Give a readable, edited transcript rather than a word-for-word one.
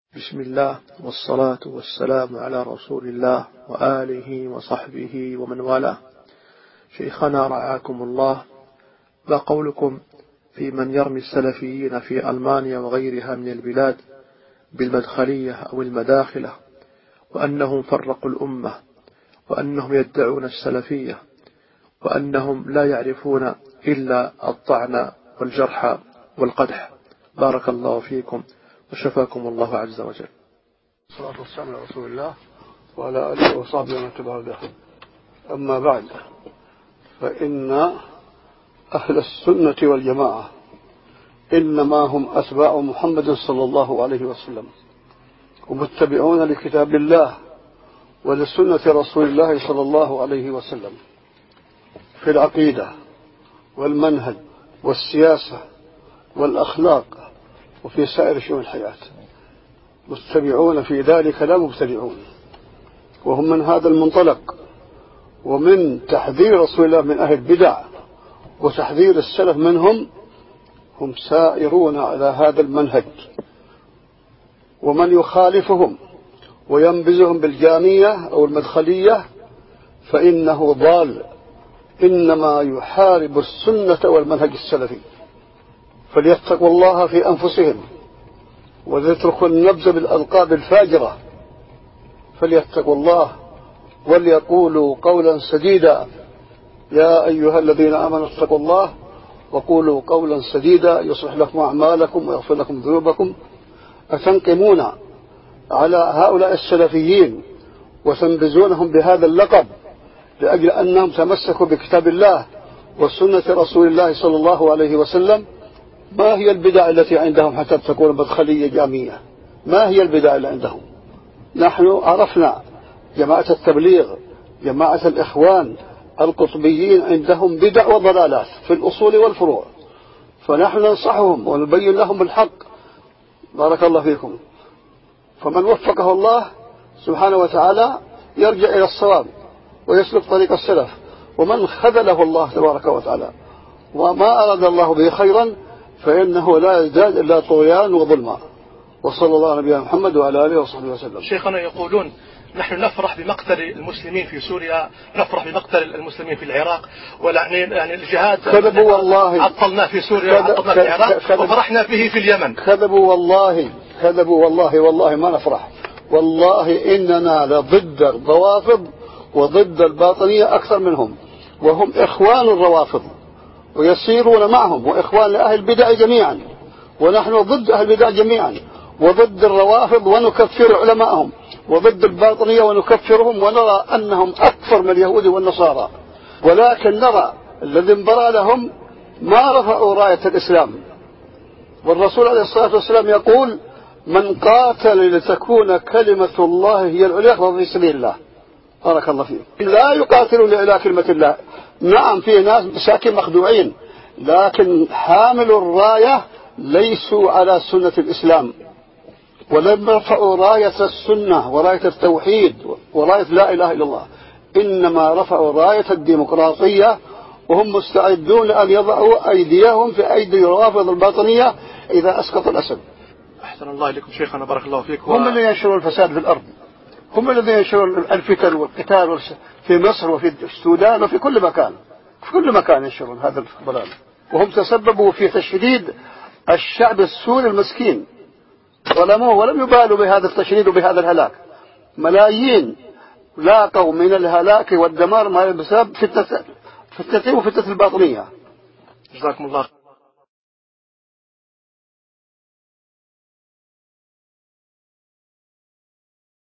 بسم الله والصلاة والسلام على رسول الله وآله وصحبه ومن والاه. شيخنا رعاكم الله، ما قولكم في من يرمي السلفيين في ألمانيا وغيرها من البلاد بالمدخلية أو المداخلة، وأنهم فرقوا الأمة، وأنهم يدعون السلفية، وأنهم لا يعرفون إلا الطعن والجرح والقدح؟ بارك الله فيكم وشفاكم الله عز وجل. الصلاة والسلام على رسول الله وعلى آله وصحبه ومن تبعهم بإحسان. أما بعد، فإن أهل السنة والجماعة إنما هم أتباع محمد صلى الله عليه وسلم، ومتبعون لكتاب الله ولسنة رسول الله صلى الله عليه وسلم في العقيدة والمنهج والسياسة والأخلاق وفي سائر شؤون الحياة. متبعون في ذلك لا مبتدعون، وهم من هذا المنطلق ومن تحذير رسول الله من أهل البدع وتحذير السلف منهم، هم سائرون على هذا المنهج. ومن يخالفهم وينبذهم بالجامية أو المدخلية فإنه ضال، إنما يحارب السنة والمنهج السلفي. فليتقوا الله في أنفسهم وليتركوا النبذ بالألقاب الفاجرة، فليتقوا الله وليقولوا قولا سديدا. يا أيها الذين آمنوا اتقوا الله وقولوا قولا سديدا يصلح لكم أعمالكم ويغفر لكم ذنوبكم. أتنقمون على هؤلاء السلفيين وتنبذونهم بهذا اللقب لأجل أنهم تمسكوا بكتاب الله وسنة رسول الله صلى الله عليه وسلم؟ ما هي البدع التي عندهم حتى تكون مدخلية جامية؟ ما هي البدع اللي عندهم؟ نحن عرفنا جماعة التبليغ، جماعة الإخوان، القطبيين عندهم بدع وضلالات في الأصول والفروع، فنحن ننصحهم ونبين لهم الحق. بارك الله فيكم. فمن وفقه الله سبحانه وتعالى يرجع إلى الصواب ويسلك طريق السلف، ومن خذله الله تبارك وتعالى وما أراد الله به خيرا فإنه لا يزداد إلا طغيان وظلما. وصلى الله على نبينا محمد وعلى آله وصحبه وسلم. شيخنا يقولون نحن نفرح بمقتل المسلمين في سوريا، نفرح بمقتل المسلمين في العراق، يعني الجهاد كذبوا والله، عطلنا في سوريا وعطلنا في العراق وفرحنا به في اليمن. كذبوا والله، كذبوا والله، والله ما نفرح. والله إننا لضد الروافض وضد الباطنية أكثر منهم، وهم إخوان الروافض ويسيرون معهم، وإخوان لأهل البدع جميعا، ونحن ضد أهل البدع جميعا وضد الروافض ونكفر علماءهم، وضد الباطنية ونكفرهم، ونرى أنهم أكثر من اليهود والنصارى. ولكن نرى الذي انبرى لهم ما رفعوا راية الإسلام. والرسول عليه الصلاة والسلام يقول: من قاتل لتكون كلمة الله هي العليا فهو في سبيل الله. بارك الله فيك. لا يقاتلون لإعلاء كلمة الله. نعم في ناس مساكين مخدوعين، لكن حامل الراية ليسوا على سنة الإسلام، ولم يرفعوا راية السنة وراية التوحيد وراية لا إله إلا الله، إنما رفعوا راية الديمقراطية، وهم مستعدون أن يضعوا أيديهم في أيدي روافض الباطنية إذا أسقطوا الأسد. أحسن الله إليكم شيخنا، بارك الله فيك. هم الذين ينشرون الفساد في الأرض، هم الذين ينشرون الفتن والقتال في مصر وفي السودان وفي كل مكان، في كل مكان ينشرون هذا الضلال، وهم تسببوا في تشديد الشعب السوري المسكين، ظلموه ولم يبالوا بهذا التشريد وبهذا الهلاك. ملايين لاقوا من الهلاك والدمار ما بسبب فتنة وفتنة الباطنية. جزاكم الله.